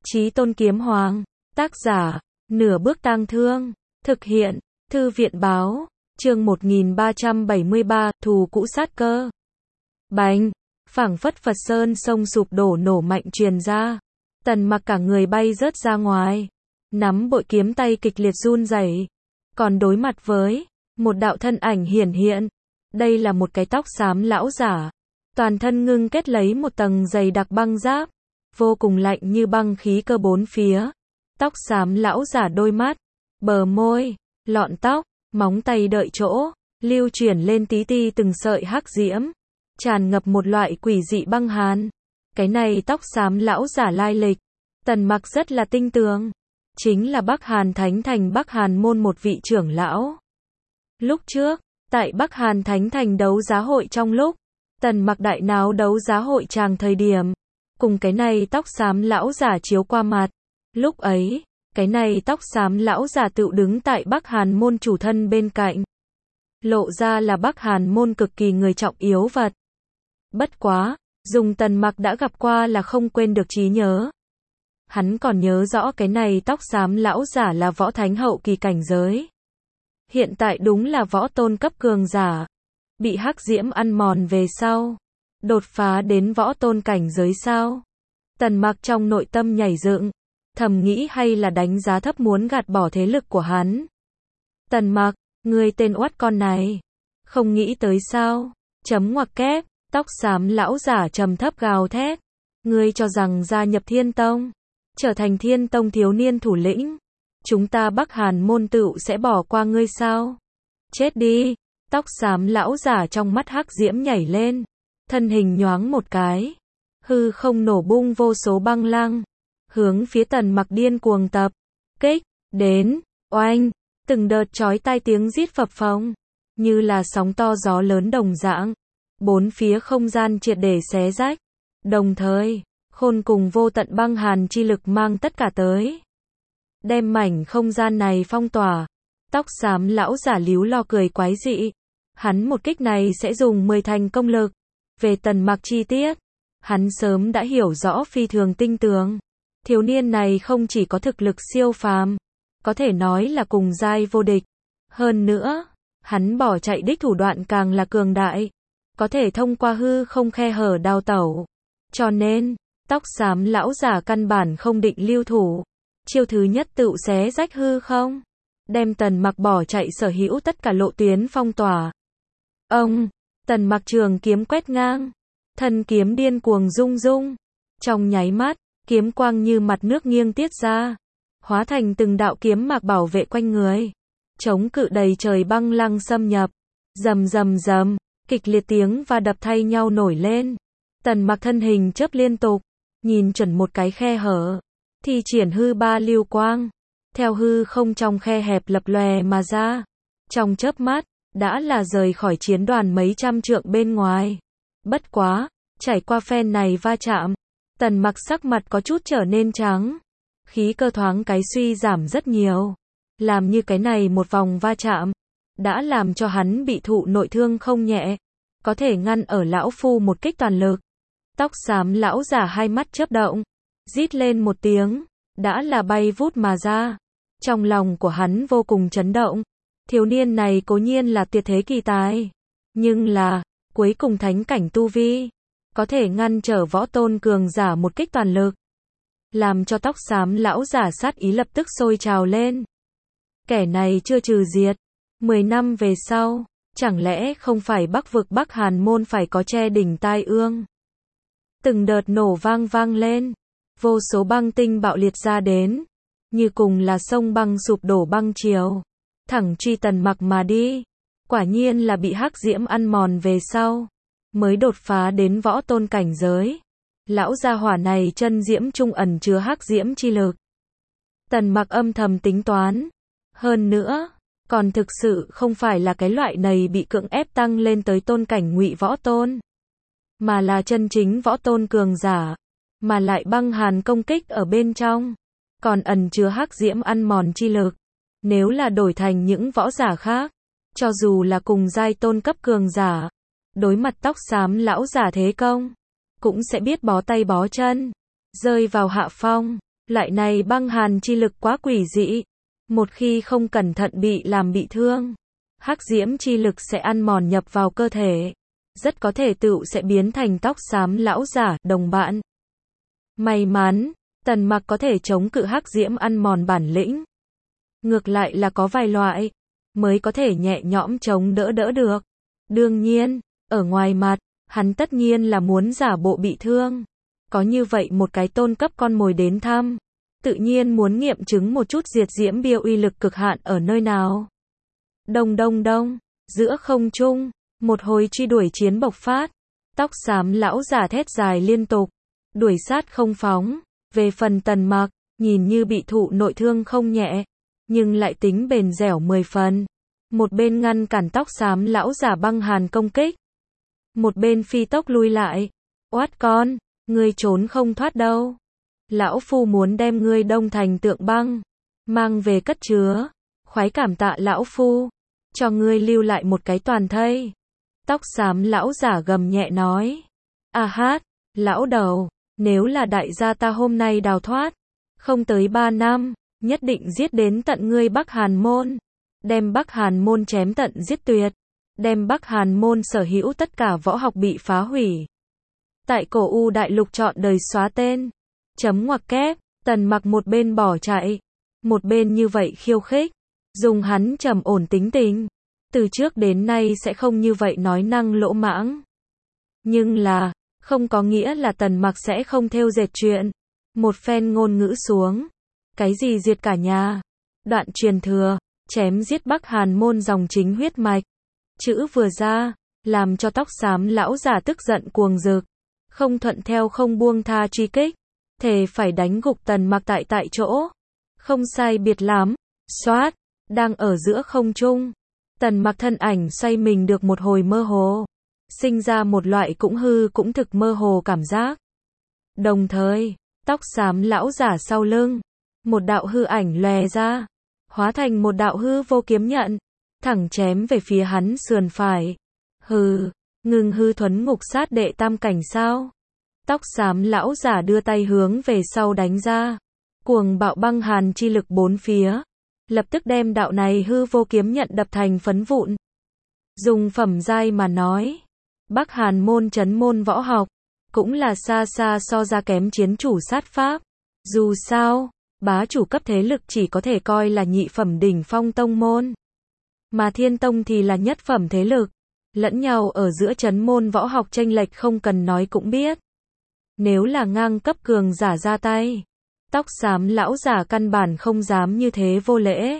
Chí Tôn Kiếm Hoàng, tác giả, Nửa Bước Tang Thương, thực hiện, Thư viện báo, chương 1373, thù cũ sát cơ. Bành, phảng phất Phật Sơn sông sụp đổ nổ mạnh truyền ra. Tần Mặc cả người bay rớt ra ngoài, nắm bội kiếm tay kịch liệt run rẩy, còn đối mặt với một đạo thân ảnh hiển hiện. Đây là một cái tóc xám lão giả, toàn thân ngưng kết lấy một tầng dày đặc băng giáp, vô cùng lạnh như băng khí cơ bốn phía. Tóc xám lão giả đôi mắt, bờ môi, lọn tóc, móng tay đợi chỗ, lưu chuyển lên tí ti từng sợi hắc diễm, tràn ngập một loại quỷ dị băng hàn. Cái này tóc xám lão giả lai lịch, Tần Mặc rất là tinh tường, chính là Bắc Hàn Thánh Thành Bắc Hàn môn một vị trưởng lão. Lúc trước, tại Bắc Hàn Thánh Thành đấu giá hội trong lúc Tần Mặc đại náo đấu giá hội tràng thời điểm, cùng cái này tóc xám lão giả chiếu qua mặt. Lúc ấy, cái này tóc xám lão giả tự đứng tại Bắc Hàn môn chủ thân bên cạnh, lộ ra là Bắc Hàn môn cực kỳ người trọng yếu vật. Bất quá, dùng Tần Mặc đã gặp qua là không quên được trí nhớ. Hắn còn nhớ rõ cái này tóc xám lão giả là võ thánh hậu kỳ cảnh giới. Hiện tại đúng là võ tôn cấp cường giả, bị hắc diễm ăn mòn về sau, đột phá đến võ tôn cảnh giới sao? Tần Mặc trong nội tâm nhảy dựng, thầm nghĩ hay là đánh giá thấp muốn gạt bỏ thế lực của hắn. Tần Mặc, ngươi tên oát con này, không nghĩ tới sao? Chấm ngoặc kép, tóc xám lão giả trầm thấp gào thét, ngươi cho rằng gia nhập Thiên Tông, trở thành Thiên Tông thiếu niên thủ lĩnh, chúng ta Bắc Hàn môn tựu sẽ bỏ qua ngươi sao? Chết đi! Tóc xám lão giả trong mắt hắc diễm nhảy lên, thân hình nhoáng một cái, hư không nổ bung vô số băng lăng, hướng phía Tần Mặc điên cuồng tập kích đến. Oanh, từng đợt chói tai tiếng rít phập phồng, như là sóng to gió lớn đồng dạng, bốn phía không gian triệt để xé rách. Đồng thời, khôn cùng vô tận băng hàn chi lực mang tất cả tới, đem mảnh không gian này phong tỏa. Tóc xám lão giả líu lo cười quái dị, hắn một kích này sẽ dùng 10 thành công lực. Về Tần Mặc chi tiết, hắn sớm đã hiểu rõ phi thường tinh tường. Thiếu niên này không chỉ có thực lực siêu phàm, có thể nói là cùng giai vô địch. Hơn nữa, hắn bỏ chạy đích thủ đoạn càng là cường đại, có thể thông qua hư không khe hở đào tẩu. Cho nên, tóc xám lão giả căn bản không định lưu thủ. Chiêu thứ nhất tựu xé rách hư không, đem Tần Mặc bỏ chạy sở hữu tất cả lộ tuyến phong tỏa. Ông, Tần Mặc trường kiếm quét ngang, thân kiếm điên cuồng rung rung. Trong nháy mắt, kiếm quang như mặt nước nghiêng tiết ra, hóa thành từng đạo kiếm mạc bảo vệ quanh người, chống cự đầy trời băng lăng xâm nhập. Rầm rầm rầm, kịch liệt tiếng và đập thay nhau nổi lên. Tần Mặc thân hình chớp liên tục, nhìn chuẩn một cái khe hở, thi triển hư ba lưu quang, theo hư không trong khe hẹp lập lòe mà ra. Trong chớp mắt, đã là rời khỏi chiến đoàn mấy trăm trượng bên ngoài. Bất quá, trải qua phen này va chạm, Tần Mặc sắc mặt có chút trở nên trắng, khí cơ thoáng cái suy giảm rất nhiều. Làm như cái này một vòng va chạm, đã làm cho hắn bị thụ nội thương không nhẹ, có thể ngăn ở lão phu một kích toàn lực. Tóc xám lão giả hai mắt chớp động, rít lên một tiếng, đã là bay vút mà ra. Trong lòng của hắn vô cùng chấn động. Thiếu niên này cố nhiên là tuyệt thế kỳ tài, nhưng là, cuối cùng thánh cảnh tu vi, có thể ngăn trở võ tôn cường giả một kích toàn lực. Làm cho tóc xám lão giả sát ý lập tức sôi trào lên. Kẻ này chưa trừ diệt, 10 năm về sau, chẳng lẽ không phải Bắc vực Bắc Hàn môn phải có che đỉnh tai ương. Từng đợt nổ vang vang lên, vô số băng tinh bạo liệt ra đến, như cùng là sông băng sụp đổ băng triều, thẳng truy Tần Mặc mà đi. Quả nhiên là bị hắc diễm ăn mòn về sau, mới đột phá đến võ tôn cảnh giới. Lão gia hỏa này chân diễm trung ẩn chứa hắc diễm chi lực. Tần Mặc âm thầm tính toán. Hơn nữa, còn thực sự không phải là cái loại này bị cưỡng ép tăng lên tới tôn cảnh ngụy võ tôn, mà là chân chính võ tôn cường giả, mà lại băng hàn công kích ở bên trong, còn ẩn chứa hắc diễm ăn mòn chi lực. Nếu là đổi thành những võ giả khác, cho dù là cùng giai tôn cấp cường giả, đối mặt tóc xám lão giả thế công, cũng sẽ biết bó tay bó chân, rơi vào hạ phong. Loại này băng hàn chi lực quá quỷ dị. Một khi không cẩn thận bị làm bị thương, hắc diễm chi lực sẽ ăn mòn nhập vào cơ thể. Rất có thể tựu sẽ biến thành tóc xám lão giả, đồng bạn. May mắn, Tần Mặc có thể chống cự hắc diễm ăn mòn bản lĩnh. Ngược lại là có vài loại, mới có thể nhẹ nhõm chống đỡ được. Đương nhiên, ở ngoài mặt, hắn tất nhiên là muốn giả bộ bị thương. Có như vậy một cái tôn cấp con mồi đến thăm, tự nhiên muốn nghiệm chứng một chút diệt diễm bia uy lực cực hạn ở nơi nào. Đông đông đông, giữa không trung, một hồi truy đuổi chiến bộc phát. Tóc xám lão giả thét dài liên tục, đuổi sát không phóng. Về phần Tần Mặc, nhìn như bị thụ nội thương không nhẹ, nhưng lại tính bền dẻo 10 phần. Một bên ngăn cản tóc xám lão giả băng hàn công kích, một bên phi tốc lui lại. Oát con, ngươi trốn không thoát đâu. Lão phu muốn đem ngươi đông thành tượng băng, mang về cất chứa. Khoái cảm tạ lão phu, cho ngươi lưu lại một cái toàn thây. Tóc xám lão giả gầm nhẹ nói. A hát, lão đầu, nếu là đại gia ta hôm nay đào thoát, không tới 3 năm, nhất định giết đến tận ngươi Bắc Hàn môn. Đem Bắc Hàn môn chém tận giết tuyệt. Đem Bắc Hàn môn sở hữu tất cả võ học bị phá hủy. Tại cổ U đại lục chọn đời xóa tên. Chấm ngoặc kép, Tần Mặc một bên bỏ chạy, một bên như vậy khiêu khích. Dùng hắn trầm ổn tính tình, từ trước đến nay sẽ không như vậy nói năng lỗ mãng. Nhưng là, không có nghĩa là Tần Mặc sẽ không thêu dệt chuyện. Một phen ngôn ngữ xuống. Cái gì diệt cả nhà? Đoạn truyền thừa, chém giết Bắc Hàn môn dòng chính huyết mạch. Chữ vừa ra, làm cho tóc xám lão giả tức giận cuồng rực. Không thuận theo không buông tha truy kích. Thề phải đánh gục Tần Mặc tại chỗ. Không sai biệt lắm. Xoát, đang ở giữa không trung. Tần Mặc thân ảnh xoay mình được một hồi mơ hồ. Sinh ra một loại cũng hư cũng thực mơ hồ cảm giác. Đồng thời, tóc xám lão giả sau lưng, một đạo hư ảnh lòe ra, hóa thành một đạo hư vô kiếm nhận, thẳng chém về phía hắn sườn phải. Hừ, ngừng hư thuấn ngục sát đệ tam cảnh sao? Tóc xám lão giả đưa tay hướng về sau đánh ra, cuồng bạo băng hàn chi lực bốn phía, lập tức đem đạo này hư vô kiếm nhận đập thành phấn vụn. Dùng phẩm giai mà nói, Bắc Hàn môn chấn môn võ học, cũng là xa xa so ra kém chiến chủ sát pháp. Dù sao, bá chủ cấp thế lực chỉ có thể coi là nhị phẩm đỉnh phong tông môn. Mà Thiên Tông thì là nhất phẩm thế lực. Lẫn nhau ở giữa chấn môn võ học chênh lệch không cần nói cũng biết. Nếu là ngang cấp cường giả ra tay, tóc xám lão giả căn bản không dám như thế vô lễ.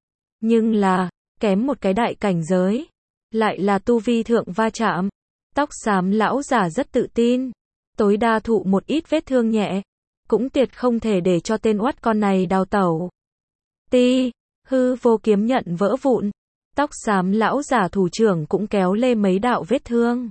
Nhưng là, kém một cái đại cảnh giới, lại là tu vi thượng va chạm. Tóc xám lão giả rất tự tin, tối đa thụ một ít vết thương nhẹ, cũng tuyệt không thể để cho tên oát con này đào tẩu. Ti, hư vô kiếm nhận vỡ vụn, tóc xám lão giả thủ trưởng cũng kéo lê mấy đạo vết thương.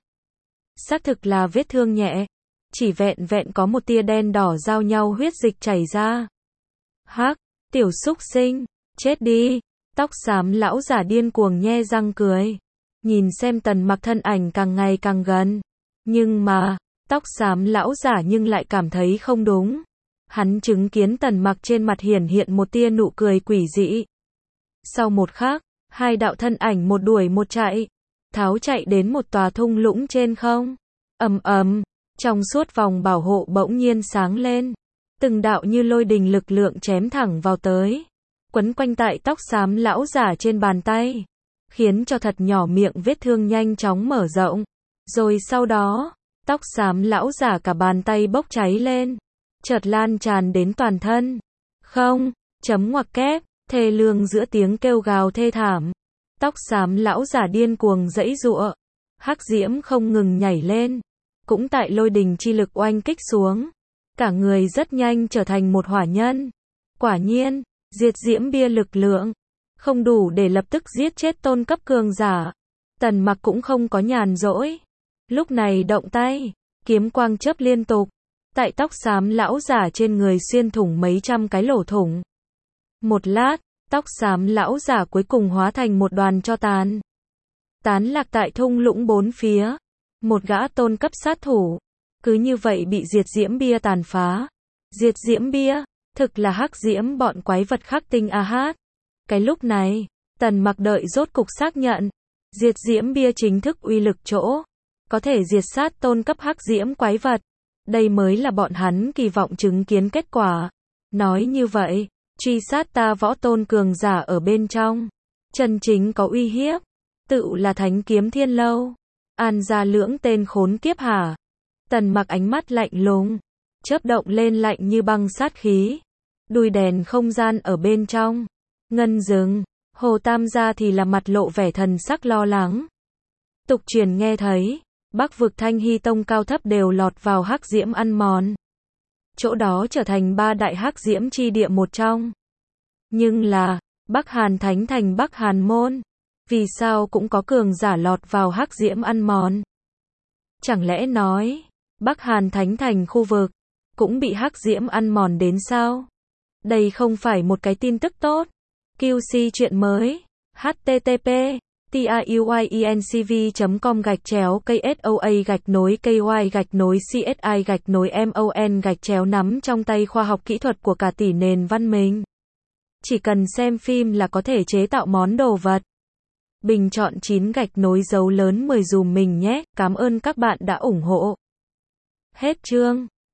Xác thực là vết thương nhẹ, chỉ vẹn vẹn có một tia đen đỏ giao nhau huyết dịch chảy ra. Hắc, tiểu xúc sinh, chết đi. Tóc xám lão giả điên cuồng nhe răng cười. Nhìn xem Tần Mặc thân ảnh càng ngày càng gần. Nhưng mà, tóc xám lão giả nhưng lại cảm thấy không đúng. Hắn chứng kiến Tần Mặc trên mặt hiển hiện một tia nụ cười quỷ dị. Sau một khắc, hai đạo thân ảnh một đuổi một chạy, tháo chạy đến một tòa thung lũng trên không. Ầm ầm, trong suốt vòng bảo hộ bỗng nhiên sáng lên, từng đạo như lôi đình lực lượng chém thẳng vào tới, quấn quanh tại tóc xám lão giả trên bàn tay, khiến cho thật nhỏ miệng vết thương nhanh chóng mở rộng. Rồi sau đó, tóc xám lão giả cả bàn tay bốc cháy lên, chợt lan tràn đến toàn thân. Không, chấm ngoặc kép, thê lương giữa tiếng kêu gào thê thảm. Tóc xám lão giả điên cuồng giãy giụa, hắc diễm không ngừng nhảy lên, cũng tại lôi đình chi lực oanh kích xuống, cả người rất nhanh trở thành một hỏa nhân. Quả nhiên, diệt diễm bia lực lượng không đủ để lập tức giết chết tôn cấp cường giả. Tần Mặc cũng không có nhàn rỗi, lúc này động tay, kiếm quang chớp liên tục, tại tóc xám lão giả trên người xuyên thủng mấy trăm cái lỗ thủng. Một lát, tóc xám lão giả cuối cùng hóa thành một đoàn tro tàn, tán lạc tại thung lũng bốn phía. Một gã tôn cấp sát thủ, cứ như vậy bị diệt diễm bia tàn phá. Diệt diễm bia, Thực là hắc diễm bọn quái vật khắc tinh a hát. Cái lúc này, Tần Mặc đợi rốt cục xác nhận, diệt diễm bia chính thức uy lực chỗ, có thể diệt sát tôn cấp hắc diễm quái vật. Đây mới là bọn hắn kỳ vọng chứng kiến kết quả. Nói như vậy, truy sát ta võ tôn cường giả ở bên trong, chân chính có uy hiếp, tự là Thánh Kiếm Thiên Lâu. An gia lưỡng tên khốn kiếp hả? Tần Mặc ánh mắt lạnh lùng, chớp động lên lạnh như băng sát khí. Đùi đèn không gian ở bên trong, ngân dừng, Hồ Tam gia thì là mặt lộ vẻ thần sắc lo lắng. Tục truyền nghe thấy, Bắc vực Thanh Hy Tông cao thấp đều lọt vào hắc diễm ăn mòn. Chỗ đó trở thành ba đại hắc diễm chi địa một trong. Nhưng là, Bắc Hàn Thánh Thành Bắc Hàn Môn, vì sao cũng có cường giả lọt vào hắc diễm ăn mòn? Chẳng lẽ nói, Bắc Hàn Thánh Thành khu vực, cũng bị hắc diễm ăn mòn đến sao? Đây không phải một cái tin tức tốt. QC chuyện mới. http tiuyencv.com/KSOA-KY-CSI-MON nắm trong tay khoa học kỹ thuật của cả tỷ nền văn minh. Chỉ cần xem phim là có thể chế tạo món đồ vật. Bình chọn 9 dấu lớn 10 dùm mình nhé. Cảm ơn các bạn đã ủng hộ. Hết chương.